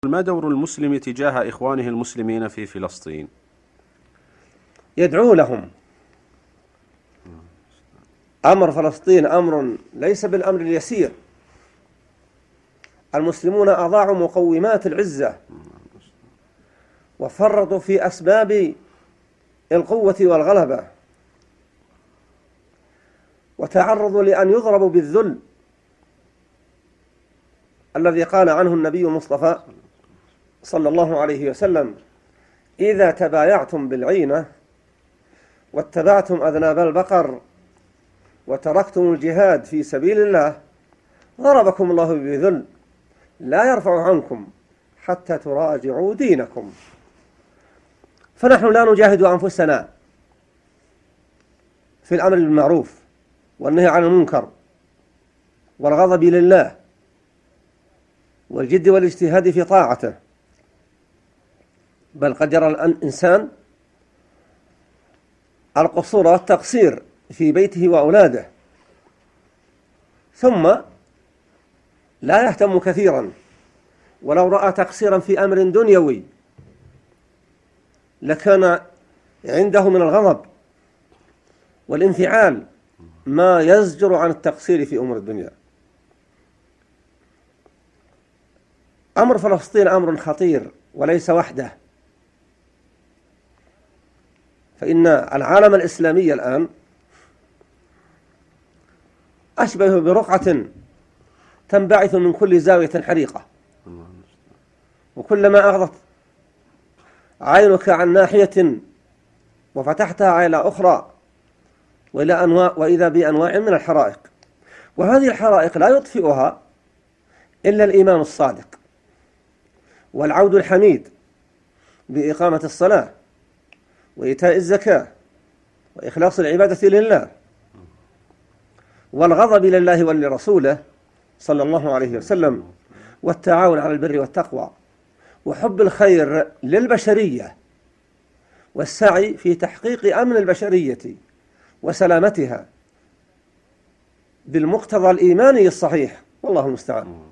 ما دور المسلم تجاه إخوانه المسلمين في فلسطين؟ يدعو لهم. أمر فلسطين أمر ليس بالأمر اليسير. المسلمون أضاعوا مقومات العزة وفرطوا في أسباب القوة والغلبة، وتعرضوا لأن يضربوا بالذل الذي قال عنه النبي المصطفى صلى الله عليه وسلم: إذا تبايعتم بالعينة واتبعتم أذناب البقر وتركتم الجهاد في سبيل الله ضربكم الله بذل لا يرفع عنكم حتى تراجعوا دينكم. فنحن لا نجاهد أنفسنا في الأمر بالمعروف والنهي عن المنكر والغضب لله والجد والاجتهاد في طاعته، بل قد يرى الإنسان القصور والتقصير في بيته وأولاده ثم لا يهتم كثيرا، ولو رأى تقصيرا في أمر دنيوي لكان عنده من الغضب والانفعال ما يزجر عن التقصير في أمور الدنيا. أمر فلسطين أمر خطير وليس وحده، فإن العالم الإسلامي الآن أشبه برقعة تنبعث من كل زاوية حريقة، وكلما أغضت عينك عن ناحية وفتحتها على أخرى وإذا بأنواع من الحرائق، وهذه الحرائق لا يطفئها إلا الإيمان الصادق والعود الحميد بإقامة الصلاة وإيتاء الزكاة وإخلاص العبادة لله والغضب لله ولرسوله صلى الله عليه وسلم والتعاون على البر والتقوى وحب الخير للبشرية والسعي في تحقيق أمن البشرية وسلامتها بالمقتضى الإيماني الصحيح، والله المستعان.